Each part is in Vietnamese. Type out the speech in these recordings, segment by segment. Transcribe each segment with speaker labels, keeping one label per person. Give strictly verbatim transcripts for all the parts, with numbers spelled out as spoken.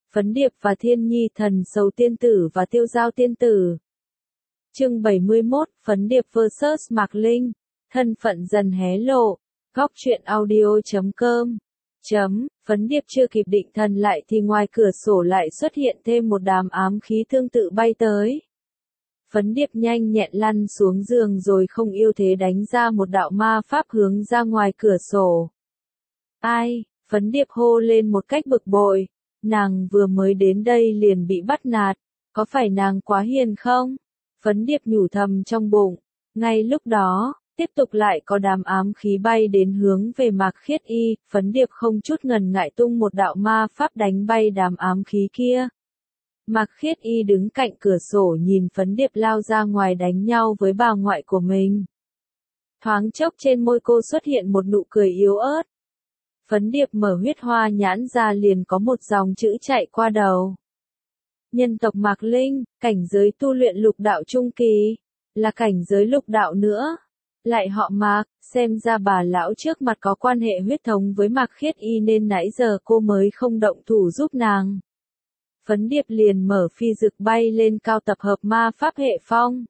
Speaker 1: Phấn Điệp và Thiên Nhi Thần Sầu Tiên Tử và Tiêu Giao Tiên Tử. Chương bảy mươi mốt, Phấn Điệp versus Mạc Linh, thân phận dần hé lộ. Góc truyện audio chấm com. Chấm, Phấn Điệp chưa kịp định thần lại thì ngoài cửa sổ lại xuất hiện thêm một đám ám khí tương tự bay tới. Phấn Điệp nhanh nhẹn lăn xuống giường rồi không yêu thế đánh ra một đạo ma pháp hướng ra ngoài cửa sổ. Ai? Phấn Điệp hô lên một cách bực bội. Nàng vừa mới đến đây liền bị bắt nạt. Có phải nàng quá hiền không? Phấn Điệp nhủ thầm trong bụng. Ngay lúc đó, tiếp tục lại có đám ám khí bay đến hướng về Mạc Khiết Y. Phấn Điệp không chút ngần ngại tung một đạo ma pháp đánh bay đám ám khí kia. Mạc Khiết Y đứng cạnh cửa sổ nhìn Phấn Điệp lao ra ngoài đánh nhau với bà ngoại của mình. Thoáng chốc trên môi cô xuất hiện một nụ cười yếu ớt. Phấn Điệp mở huyết hoa nhãn ra liền có một dòng chữ chạy qua đầu. Nhân tộc Mạc Linh, cảnh giới tu luyện lục đạo trung kỳ, là cảnh giới lục đạo nữa. Lại họ Mạc, xem ra bà lão trước mặt có quan hệ huyết thống với Mạc Khiết Y nên nãy giờ cô mới không động thủ giúp nàng. Phấn Điệp liền mở phi dực bay lên cao tập hợp ma pháp hệ phong.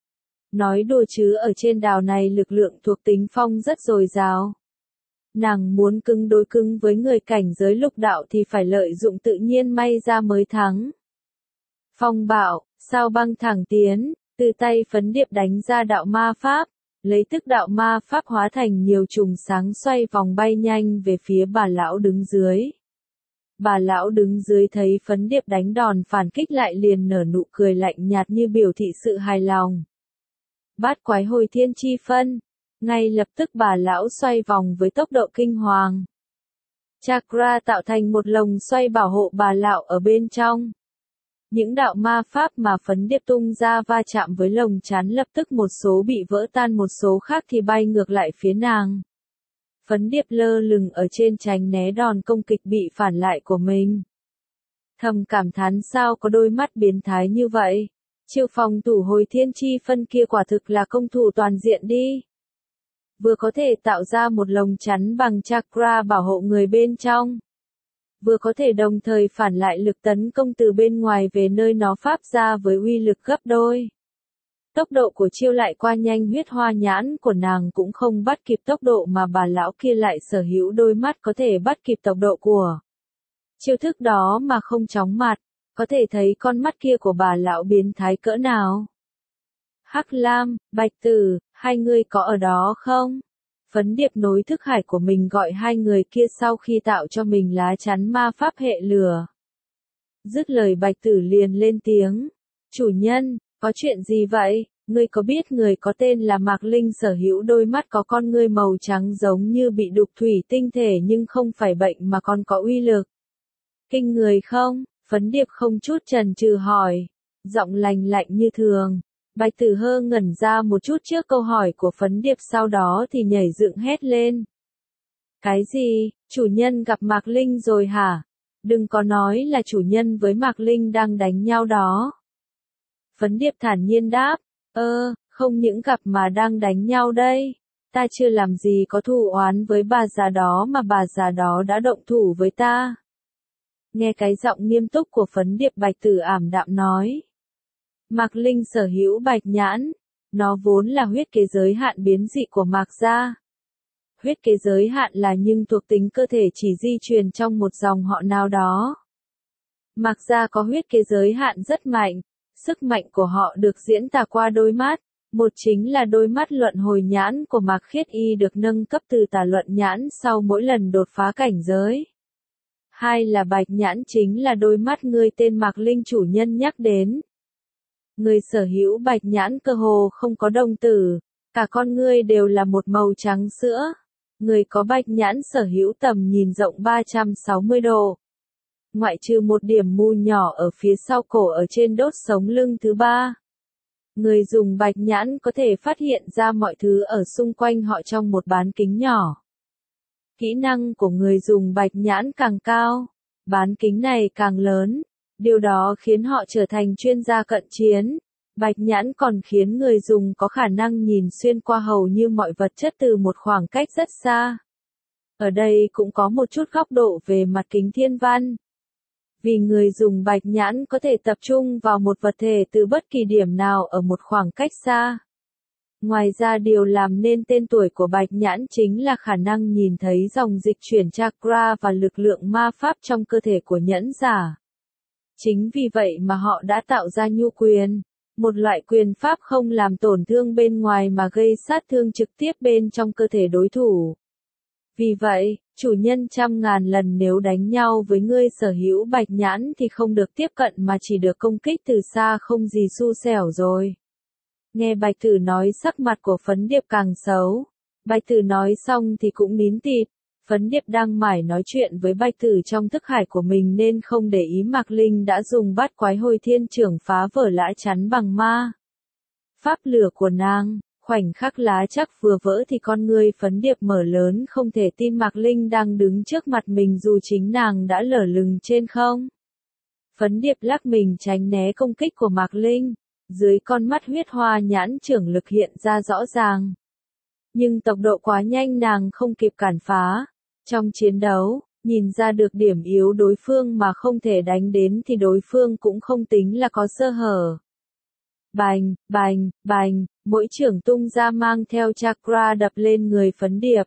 Speaker 1: Nói đùa chứ ở trên đảo này lực lượng thuộc tính phong rất dồi dào. Nàng muốn cứng đối cứng với người cảnh giới lục đạo thì phải lợi dụng tự nhiên may ra mới thắng. Phong bạo, sao băng thẳng tiến, từ tay Phấn Điệp đánh ra đạo ma pháp, lấy tức đạo ma pháp hóa thành nhiều chùm sáng xoay vòng bay nhanh về phía bà lão đứng dưới. Bà lão đứng dưới thấy Phấn Điệp đánh đòn phản kích lại liền nở nụ cười lạnh nhạt như biểu thị sự hài lòng. Bát quái hồi thiên chi phân. Ngay lập tức bà lão xoay vòng với tốc độ kinh hoàng. Chakra tạo thành một lồng xoay bảo hộ bà lão ở bên trong. Những đạo ma pháp mà Phấn Điệp tung ra va chạm với lồng chắn lập tức một số bị vỡ tan một số khác thì bay ngược lại phía nàng. Phấn Điệp lơ lửng ở trên tránh né đòn công kích bị phản lại của mình. Thầm cảm thán sao có đôi mắt biến thái như vậy. Chiêu phòng thủ hồi thiên chi phân kia quả thực là công thủ toàn diện đi. Vừa có thể tạo ra một lồng chắn bằng chakra bảo hộ người bên trong. Vừa có thể đồng thời phản lại lực tấn công từ bên ngoài về nơi nó phát ra với uy lực gấp đôi. Tốc độ của chiêu lại qua nhanh huyết hoa nhãn của nàng cũng không bắt kịp tốc độ mà bà lão kia lại sở hữu đôi mắt có thể bắt kịp tốc độ của. Chiêu thức đó mà không chóng mặt, có thể thấy con mắt kia của bà lão biến thái cỡ nào. Hắc Lam, Bạch Tử, hai người có ở đó không? Phấn Điệp nối thức hải của mình gọi hai người kia sau khi tạo cho mình lá chắn ma pháp hệ lửa. Dứt lời Bạch Tử liền lên tiếng. Chủ nhân, có chuyện gì vậy? Ngươi có biết người có tên là Mạc Linh sở hữu đôi mắt có con ngươi màu trắng giống như bị đục thủy tinh thể nhưng không phải bệnh mà còn có uy lực. Kinh người không? Phấn Điệp không chút chần chừ hỏi. Giọng lành lạnh như thường. Bạch Tử hơ ngẩn ra một chút trước câu hỏi của Phấn Điệp sau đó thì nhảy dựng hét lên. Cái gì? Chủ nhân gặp Mạc Linh rồi hả? Đừng có nói là chủ nhân với Mạc Linh đang đánh nhau đó. Phấn Điệp thản nhiên đáp. Ơ, không những gặp mà đang đánh nhau đây. Ta chưa làm gì có thù oán với bà già đó mà bà già đó đã động thủ với ta. Nghe cái giọng nghiêm túc của Phấn Điệp Bạch Tử ảm đạm nói. Mạc Linh sở hữu bạch nhãn, nó vốn là huyết kế giới hạn biến dị của Mạc gia. Huyết kế giới hạn là nhưng thuộc tính cơ thể chỉ di truyền trong một dòng họ nào đó. Mạc gia có huyết kế giới hạn rất mạnh, sức mạnh của họ được diễn tả qua đôi mắt, một chính là đôi mắt luận hồi nhãn của Mạc Khiết Y được nâng cấp từ tà luận nhãn sau mỗi lần đột phá cảnh giới. Hai là bạch nhãn chính là đôi mắt người tên Mạc Linh chủ nhân nhắc đến. Người sở hữu bạch nhãn cơ hồ không có đồng tử, cả con ngươi đều là một màu trắng sữa. Người có bạch nhãn sở hữu tầm nhìn rộng ba trăm sáu mươi độ. Ngoại trừ một điểm mù nhỏ ở phía sau cổ ở trên đốt sống lưng thứ ba. Người dùng bạch nhãn có thể phát hiện ra mọi thứ ở xung quanh họ trong một bán kính nhỏ. Kỹ năng của người dùng bạch nhãn càng cao, bán kính này càng lớn. Điều đó khiến họ trở thành chuyên gia cận chiến. Bạch nhãn còn khiến người dùng có khả năng nhìn xuyên qua hầu như mọi vật chất từ một khoảng cách rất xa. Ở đây cũng có một chút góc độ về mặt kính thiên văn. Vì người dùng bạch nhãn có thể tập trung vào một vật thể từ bất kỳ điểm nào ở một khoảng cách xa. Ngoài ra điều làm nên tên tuổi của bạch nhãn chính là khả năng nhìn thấy dòng dịch chuyển chakra và lực lượng ma pháp trong cơ thể của nhẫn giả. Chính vì vậy mà họ đã tạo ra nhu quyền, một loại quyền pháp không làm tổn thương bên ngoài mà gây sát thương trực tiếp bên trong cơ thể đối thủ. Vì vậy, chủ nhân trăm ngàn lần nếu đánh nhau với người sở hữu bạch nhãn thì không được tiếp cận mà chỉ được công kích từ xa, không gì xui xẻo rồi. Nghe bạch tử nói, sắc mặt của phấn điệp càng xấu. Bạch tử nói xong thì cũng nín tịt. Phấn điệp đang mải nói chuyện với bạch tử trong thức hải của mình nên không để ý Mạc Linh đã dùng bát quái hồi thiên trưởng phá vỡ lá chắn bằng ma pháp lửa của nàng. Khoảnh khắc lá chắc vừa vỡ thì con ngươi phấn điệp mở lớn, không thể tin Mạc Linh đang đứng trước mặt mình dù chính nàng đã lở lửng trên không. Phấn điệp lắc mình tránh né công kích của Mạc Linh. Dưới con mắt huyết hoa nhãn trưởng lực hiện ra rõ ràng. Nhưng tốc độ quá nhanh nàng không kịp cản phá. Trong chiến đấu, nhìn ra được điểm yếu đối phương mà không thể đánh đến thì đối phương cũng không tính là có sơ hở. Bành, bành, bành, mỗi chưởng tung ra mang theo chakra đập lên người phấn điệp.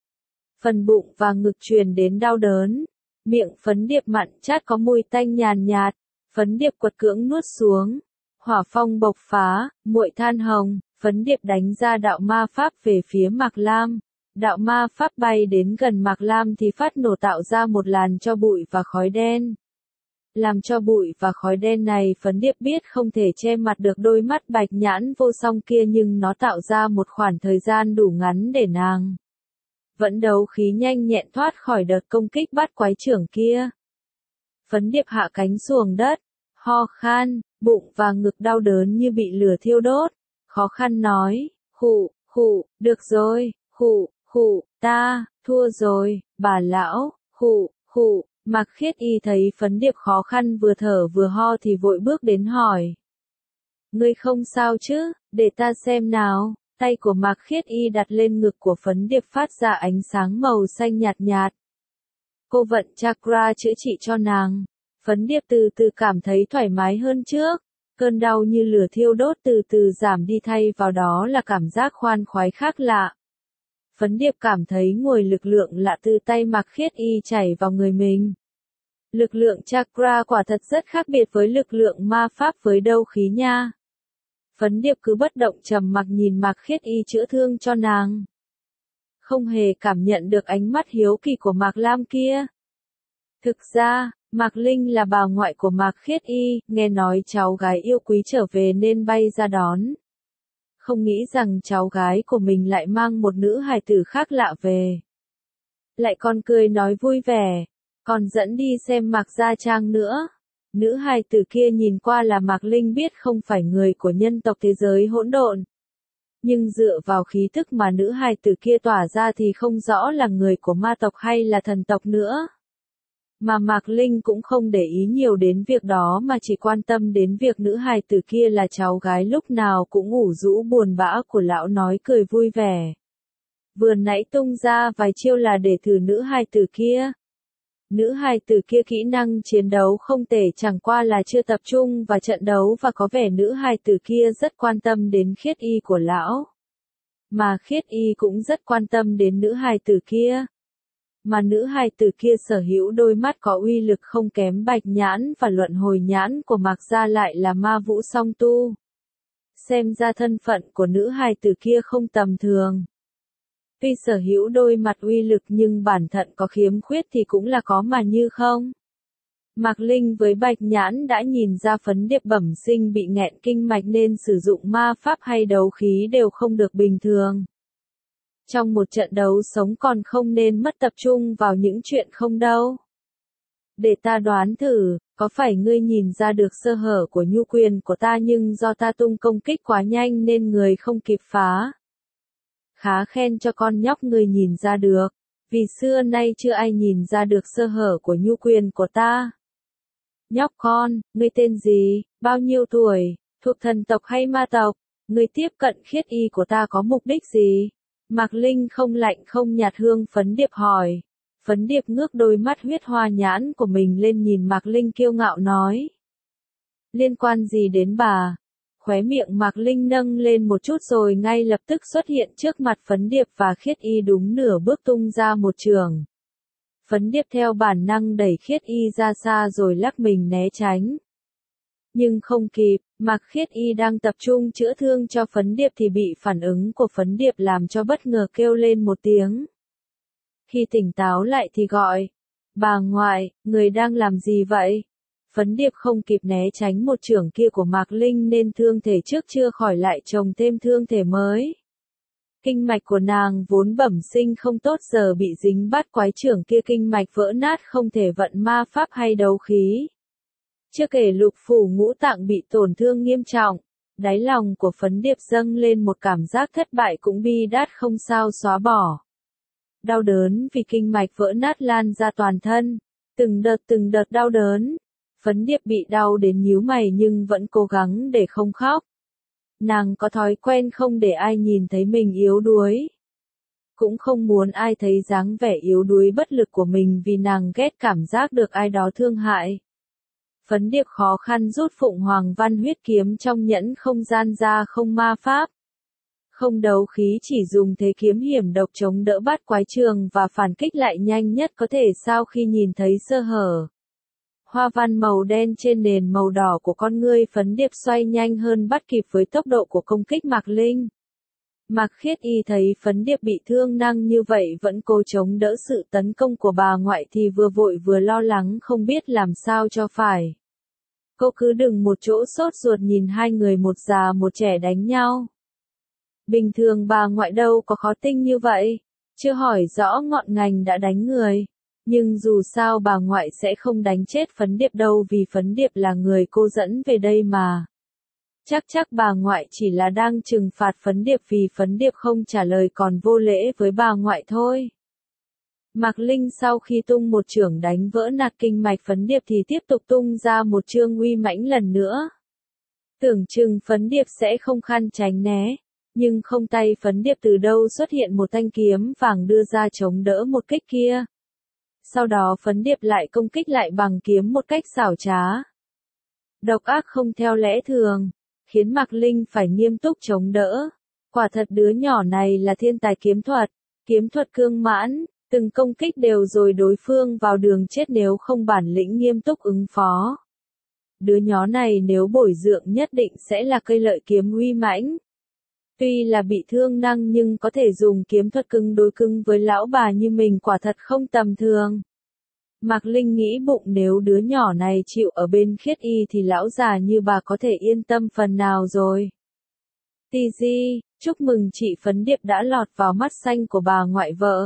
Speaker 1: Phần bụng và ngực truyền đến đau đớn. Miệng phấn điệp mặn chát có mùi tanh nhàn nhạt. Phấn điệp quật cưỡng nuốt xuống. Hỏa phong bộc phá, muội than hồng, phấn điệp đánh ra đạo ma pháp về phía Mạc Lam. Đạo ma pháp bay đến gần Mạc Lam thì phát nổ tạo ra một làn tro bụi và khói đen. Làm cho bụi và khói đen này phấn điệp biết không thể che mặt được đôi mắt bạch nhãn vô song kia, nhưng nó tạo ra một khoảng thời gian đủ ngắn để nàng vẫn đấu khí nhanh nhẹn thoát khỏi đợt công kích bát quái trưởng kia. Phấn điệp hạ cánh xuồng đất, ho khan, bụng và ngực đau đớn như bị lửa thiêu đốt, khó khăn nói, khụ, khụ, được rồi, khụ, khụ, ta, thua rồi, bà lão, khụ, khụ. Mạc Khiết Y thấy phấn điệp khó khăn vừa thở vừa ho thì vội bước đến hỏi. Ngươi không sao chứ, để ta xem nào. Tay của Mạc Khiết Y đặt lên ngực của phấn điệp phát ra ánh sáng màu xanh nhạt nhạt. Cô vận chakra chữa trị cho nàng. Phấn điệp từ từ cảm thấy thoải mái hơn trước. Cơn đau như lửa thiêu đốt từ từ giảm đi, thay vào đó là cảm giác khoan khoái khác lạ. Phấn điệp cảm thấy nguồn lực lượng lạ từ tay Mạc Khiết Y chảy vào người mình. Lực lượng chakra quả thật rất khác biệt với lực lượng ma pháp với đấu khí nha. Phấn điệp cứ bất động trầm mặc nhìn Mạc Khiết Y chữa thương cho nàng. Không hề cảm nhận được ánh mắt hiếu kỳ của Mạc Lam kia. Thực ra, Mạc Linh là bà ngoại của Mạc Khiết Y, nghe nói cháu gái yêu quý trở về nên bay ra đón. Không nghĩ rằng cháu gái của mình lại mang một nữ hài tử khác lạ về. Lại còn cười nói vui vẻ, còn dẫn đi xem Mạc Gia Trang nữa. Nữ hài tử kia nhìn qua là Mạc Linh biết không phải người của nhân tộc thế giới hỗn độn. Nhưng dựa vào khí tức mà nữ hài tử kia tỏa ra thì không rõ là người của ma tộc hay là thần tộc nữa. Mà Mạc Linh cũng không để ý nhiều đến việc đó mà chỉ quan tâm đến việc nữ hài tử kia là cháu gái lúc nào cũng ủ rũ buồn bã của lão, nói cười vui vẻ. Vừa nãy tung ra vài chiêu là để thử nữ hài tử kia. Nữ hài tử kia kỹ năng chiến đấu không tệ, chẳng qua là chưa tập trung vào trận đấu và có vẻ nữ hài tử kia rất quan tâm đến Khiết Y của lão. Mà Khiết Y cũng rất quan tâm đến nữ hài tử kia. Mà nữ hài tử kia sở hữu đôi mắt có uy lực không kém bạch nhãn và luận hồi nhãn của Mạc Gia lại là ma vũ song tu. Xem ra thân phận của nữ hài tử kia không tầm thường. Tuy sở hữu đôi mặt uy lực nhưng bản thân có khiếm khuyết thì cũng là có mà như không. Mạc Linh với bạch nhãn đã nhìn ra phấn điệp bẩm sinh bị nghẹn kinh mạch nên sử dụng ma pháp hay đấu khí đều không được bình thường. Trong một trận đấu sống còn không nên mất tập trung vào những chuyện không đâu. Để ta đoán thử, có phải ngươi nhìn ra được sơ hở của nhu quyền của ta nhưng do ta tung công kích quá nhanh nên người không kịp phá? Khá khen cho con nhóc ngươi nhìn ra được, vì xưa nay chưa ai nhìn ra được sơ hở của nhu quyền của ta. Nhóc con, ngươi tên gì, bao nhiêu tuổi, thuộc thần tộc hay ma tộc, ngươi tiếp cận Khiết Y của ta có mục đích gì? Mạc Linh không lạnh không nhạt hướng phấn điệp hỏi. Phấn Điệp ngước đôi mắt huyết hoa nhãn của mình lên nhìn Mạc Linh kiêu ngạo nói. Liên quan gì đến bà? Khóe miệng Mạc Linh nâng lên một chút rồi ngay lập tức xuất hiện trước mặt Phấn Điệp và Khiết Y đúng nửa bước tung ra một trường. Phấn Điệp theo bản năng đẩy Khiết Y ra xa rồi lắc mình né tránh. Nhưng không kịp, Mạc Khiết Y đang tập trung chữa thương cho Phấn Điệp thì bị phản ứng của Phấn Điệp làm cho bất ngờ kêu lên một tiếng. Khi tỉnh táo lại thì gọi, bà ngoại, người đang làm gì vậy? Phấn Điệp không kịp né tránh một chưởng kia của Mạc Linh nên thương thể trước chưa khỏi lại chồng thêm thương thể mới. Kinh mạch của nàng vốn bẩm sinh không tốt giờ bị dính bát quái chưởng kia kinh mạch vỡ nát không thể vận ma pháp hay đấu khí. Chưa kể lục phủ ngũ tạng bị tổn thương nghiêm trọng, đáy lòng của Phấn Điệp dâng lên một cảm giác thất bại cũng bi đát không sao xóa bỏ. Đau đớn vì kinh mạch vỡ nát lan ra toàn thân, từng đợt từng đợt đau đớn. Phấn Điệp bị đau đến nhíu mày nhưng vẫn cố gắng để không khóc. Nàng có thói quen không để ai nhìn thấy mình yếu đuối. Cũng không muốn ai thấy dáng vẻ yếu đuối bất lực của mình vì nàng ghét cảm giác được ai đó thương hại. Phấn Điệp khó khăn rút Phụng Hoàng Văn huyết kiếm trong nhẫn không gian ra không ma pháp. Không đấu khí chỉ dùng thế kiếm hiểm độc chống đỡ bát quái trường và phản kích lại nhanh nhất có thể sau khi nhìn thấy sơ hở. Hoa văn màu đen trên nền màu đỏ của con ngươi Phấn Điệp xoay nhanh hơn bắt kịp với tốc độ của công kích Mạc Linh. Mạc Khiết Y thấy Phấn Điệp bị thương năng như vậy vẫn cố chống đỡ sự tấn công của bà ngoại thì vừa vội vừa lo lắng không biết làm sao cho phải. Cô cứ đừng một chỗ sốt ruột nhìn hai người một già một trẻ đánh nhau. Bình thường bà ngoại đâu có khó tinh như vậy, chưa hỏi rõ ngọn ngành đã đánh người. Nhưng dù sao bà ngoại sẽ không đánh chết Phấn Điệp đâu vì Phấn Điệp là người cô dẫn về đây mà. Chắc chắc bà ngoại chỉ là đang trừng phạt Phấn Điệp vì Phấn Điệp không trả lời còn vô lễ với bà ngoại thôi. Mạc Linh sau khi tung một chưởng đánh vỡ nạt kinh mạch Phấn Điệp thì tiếp tục tung ra một chương uy mãnh lần nữa. Tưởng chừng Phấn Điệp sẽ không khăn tránh né, nhưng không tay Phấn Điệp từ đâu xuất hiện một thanh kiếm vàng đưa ra chống đỡ một kích kia. Sau đó Phấn Điệp lại công kích lại bằng kiếm một cách xảo trá. Độc ác không theo lẽ thường, khiến Mạc Linh phải nghiêm túc chống đỡ. Quả thật đứa nhỏ này là thiên tài kiếm thuật, kiếm thuật cương mãn, từng công kích đều rồi đối phương vào đường chết nếu không bản lĩnh nghiêm túc ứng phó. Đứa nhỏ này nếu bồi dưỡng nhất định sẽ là cây lợi kiếm uy mãnh. Tuy là bị thương năng nhưng có thể dùng kiếm thuật cứng đối cứng với lão bà như mình quả thật không tầm thường. Mạc Linh nghĩ bụng nếu đứa nhỏ này chịu ở bên Khiết Y thì lão già như bà có thể yên tâm phần nào rồi. Tì di, chúc mừng chị Phấn Điệp đã lọt vào mắt xanh của bà ngoại vợ.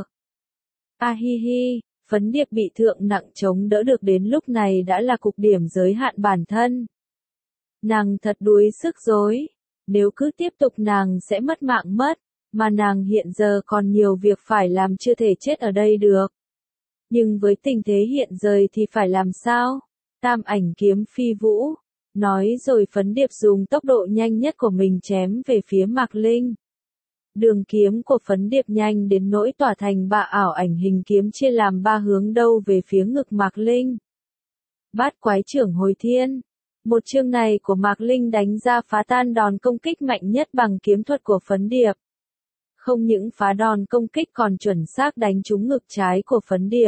Speaker 1: A hi hi, Phấn Điệp bị thương nặng chống đỡ được đến lúc này đã là cục điểm giới hạn bản thân. Nàng thật đuối sức rồi. Nếu cứ tiếp tục nàng sẽ mất mạng mất, mà nàng hiện giờ còn nhiều việc phải làm chưa thể chết ở đây được. Nhưng với tình thế hiện giờ thì phải làm sao? Tam ảnh kiếm phi vũ. Nói rồi Phấn Điệp dùng tốc độ nhanh nhất của mình chém về phía Mạc Linh. Đường kiếm của Phấn Điệp nhanh đến nỗi tỏa thành ba ảo ảnh hình kiếm chia làm ba hướng đâu về phía ngực Mạc Linh. Bát quái chưởng hồi thiên. Một chương này của Mạc Linh đánh ra phá tan đòn công kích mạnh nhất bằng kiếm thuật của Phấn Điệp. Không những phá đòn công kích còn chuẩn xác đánh trúng ngực trái của Phấn Điệp.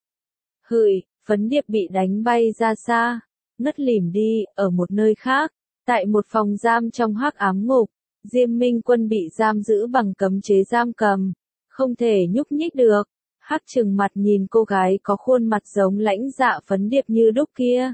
Speaker 1: Hửi, Phấn Điệp bị đánh bay ra xa, ngất lỉm đi, ở một nơi khác, tại một phòng giam trong hắc ám ngục, Diêm Minh Quân bị giam giữ bằng cấm chế giam cầm, không thể nhúc nhích được. Hắc trừng mặt nhìn cô gái có khuôn mặt giống lãnh dạ Phấn Điệp như đúc kia.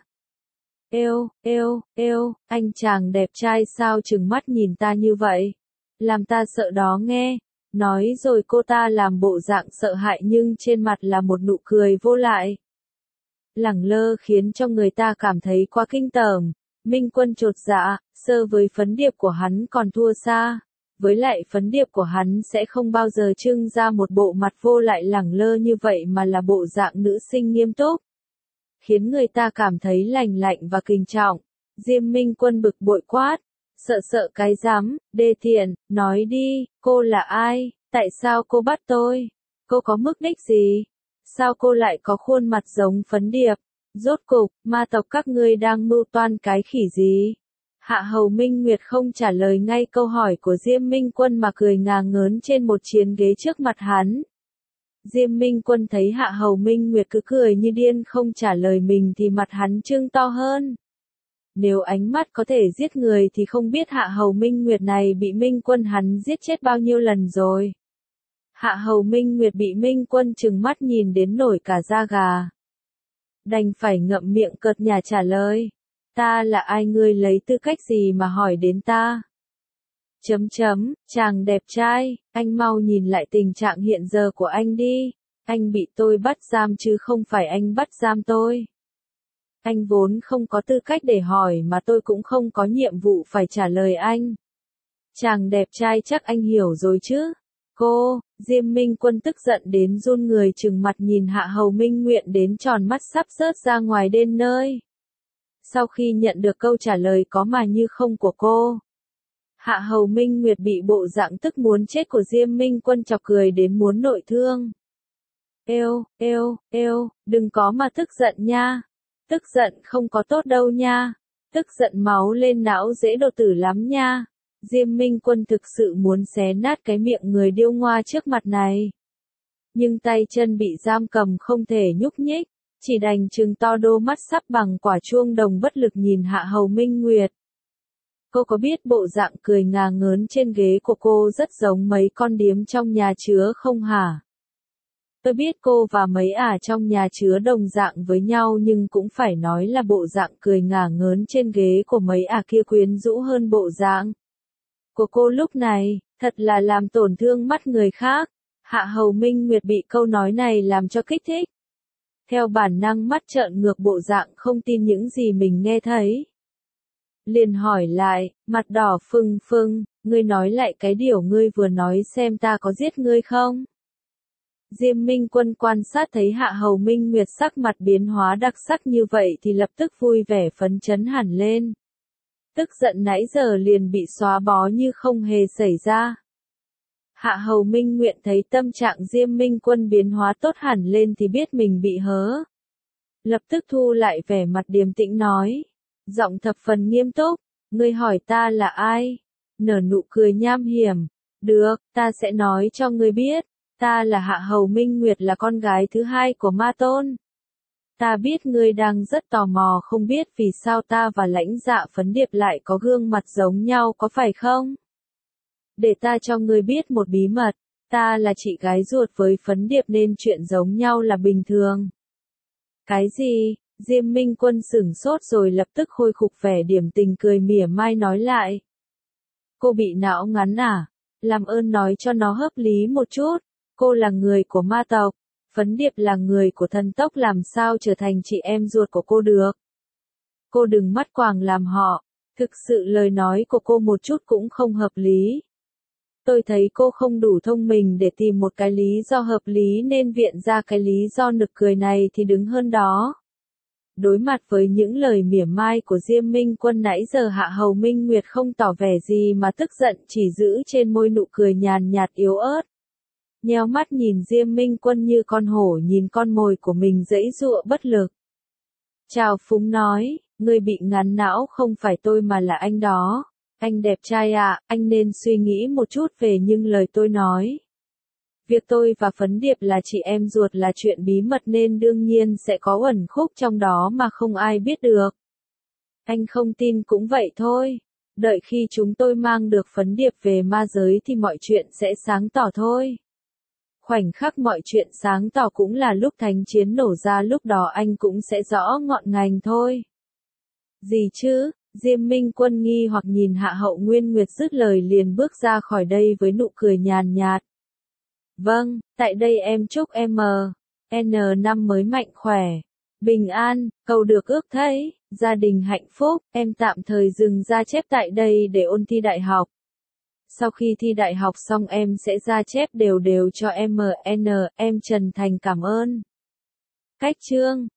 Speaker 1: Eo, eo, eo, anh chàng đẹp trai sao trừng mắt nhìn ta như vậy? Làm ta sợ đó nghe. Nói rồi cô ta làm bộ dạng sợ hãi nhưng trên mặt là một nụ cười vô lại. Lẳng lơ khiến cho người ta cảm thấy quá kinh tởm. Minh Quân chột dạ, sơ với Phấn Điệp của hắn còn thua xa. Với lại Phấn Điệp của hắn sẽ không bao giờ trưng ra một bộ mặt vô lại lẳng lơ như vậy mà là bộ dạng nữ sinh nghiêm túc. Khiến người ta cảm thấy lành lạnh và kinh trọng. Diêm Minh Quân bực bội quát. Sợ sợ cái rắm, đê tiện, nói đi, cô là ai, tại sao cô bắt tôi, cô có mục đích gì? Sao cô lại có khuôn mặt giống Phấn Điệp? Rốt cục, ma tộc các ngươi đang mưu toan cái khỉ gì? Hạ Hầu Minh Nguyệt không trả lời ngay câu hỏi của Diêm Minh Quân mà cười ngà ngớn trên một chiếc ghế trước mặt hắn. Diêm Minh Quân thấy Hạ Hầu Minh Nguyệt cứ cười như điên không trả lời mình thì mặt hắn trương to hơn. Nếu ánh mắt có thể giết người thì không biết Hạ Hầu Minh Nguyệt này bị Minh Quân hắn giết chết bao nhiêu lần rồi. Hạ Hầu Minh Nguyệt bị Minh Quân trừng mắt nhìn đến nổi cả da gà. Đành phải ngậm miệng cợt nhả trả lời. Ta là ai, ngươi lấy tư cách gì mà hỏi đến ta? Chấm chấm, chàng đẹp trai, anh mau nhìn lại tình trạng hiện giờ của anh đi. Anh bị tôi bắt giam chứ không phải anh bắt giam tôi. Anh vốn không có tư cách để hỏi mà tôi cũng không có nhiệm vụ phải trả lời anh. Chàng đẹp trai chắc anh hiểu rồi chứ. Cô, Diêm Minh Quân tức giận đến run người trừng mặt nhìn Hạ Hầu Minh Nguyệt đến tròn mắt sắp rớt ra ngoài đến nơi. Sau khi nhận được câu trả lời có mà như không của cô, Hạ Hầu Minh Nguyệt bị bộ dạng tức muốn chết của Diêm Minh Quân chọc cười đến muốn nội thương. Êu, êu, êu, đừng có mà tức giận nha. Tức giận không có tốt đâu nha. Tức giận máu lên não dễ đột tử lắm nha. Diêm Minh Quân thực sự muốn xé nát cái miệng người điêu ngoa trước mặt này. Nhưng tay chân bị giam cầm không thể nhúc nhích, chỉ đành trừng to đôi mắt sắp bằng quả chuông đồng bất lực nhìn Hạ Hầu Minh Nguyệt. Cô có biết bộ dạng cười ngà ngớn trên ghế của cô rất giống mấy con điếm trong nhà chứa không hả? Tôi biết cô và mấy ả trong nhà chứa đồng dạng với nhau nhưng cũng phải nói là bộ dạng cười ngà ngớn trên ghế của mấy ả kia quyến rũ hơn bộ dạng của cô lúc này, thật là làm tổn thương mắt người khác. Hạ Hầu Minh Nguyệt bị câu nói này làm cho kích thích. Theo bản năng mắt trợn ngược bộ dạng không tin những gì mình nghe thấy. Liền hỏi lại, mặt đỏ phừng phừng, ngươi nói lại cái điều ngươi vừa nói xem ta có giết ngươi không? Diêm Minh Quân quan sát thấy Hạ Hầu Minh Nguyệt sắc mặt biến hóa đặc sắc như vậy thì lập tức vui vẻ phấn chấn hẳn lên. Tức giận nãy giờ liền bị xóa bó như không hề xảy ra. Hạ Hầu Minh Nguyệt thấy tâm trạng Diêm Minh Quân biến hóa tốt hẳn lên thì biết mình bị hớ. Lập tức thu lại vẻ mặt điềm tĩnh nói. Giọng thập phần nghiêm túc, ngươi hỏi ta là ai? Nở nụ cười nham hiểm. Được, ta sẽ nói cho ngươi biết. Ta là Hạ Hầu Minh Nguyệt, là con gái thứ hai của Ma Tôn. Ta biết ngươi đang rất tò mò không biết vì sao ta và Lãnh Dạ Phấn Điệp lại có gương mặt giống nhau có phải không? Để ta cho ngươi biết một bí mật, ta là chị gái ruột với Phấn Điệp nên chuyện giống nhau là bình thường. Cái gì? Diêm Minh Quân sửng sốt rồi lập tức khôi phục vẻ điềm tình cười mỉa mai nói lại. Cô bị não ngắn à? Làm ơn nói cho nó hợp lý một chút. Cô là người của ma tộc, Phấn Điệp là người của thần tộc, làm sao trở thành chị em ruột của cô được? Cô đừng mắt quàng làm họ, thực sự lời nói của cô một chút cũng không hợp lý. Tôi thấy cô không đủ thông minh để tìm một cái lý do hợp lý nên viện ra cái lý do nực cười này thì đứng hơn đó. Đối mặt với những lời mỉa mai của Diêm Minh Quân nãy giờ Hạ Hầu Minh Nguyệt không tỏ vẻ gì mà tức giận, chỉ giữ trên môi nụ cười nhàn nhạt yếu ớt. Nheo mắt nhìn Diêm Minh Quân như con hổ nhìn con mồi của mình giãy giụa bất lực. Trào phúng nói, ngươi bị ngắn não không phải tôi mà là anh đó. Anh đẹp trai à, anh nên suy nghĩ một chút về những lời tôi nói. Việc tôi và Phấn Điệp là chị em ruột là chuyện bí mật nên đương nhiên sẽ có uẩn khúc trong đó mà không ai biết được. Anh không tin cũng vậy thôi. Đợi khi chúng tôi mang được Phấn Điệp về ma giới thì mọi chuyện sẽ sáng tỏ thôi. Khoảnh khắc mọi chuyện sáng tỏ cũng là lúc thánh chiến nổ ra, lúc đó anh cũng sẽ rõ ngọn ngành thôi. Gì chứ? Diêm Minh Quân nghi hoặc nhìn Hạ Hậu Nguyên Nguyệt dứt lời liền bước ra khỏi đây với nụ cười nhàn nhạt. Vâng, tại đây em chúc em N năm mới mạnh khỏe, bình an, cầu được ước thấy, gia đình hạnh phúc. Em tạm thời dừng ra chép tại đây để ôn thi đại học. Sau khi thi đại học xong em sẽ ra chép đều đều cho em N, em chân thành cảm ơn. Cách chương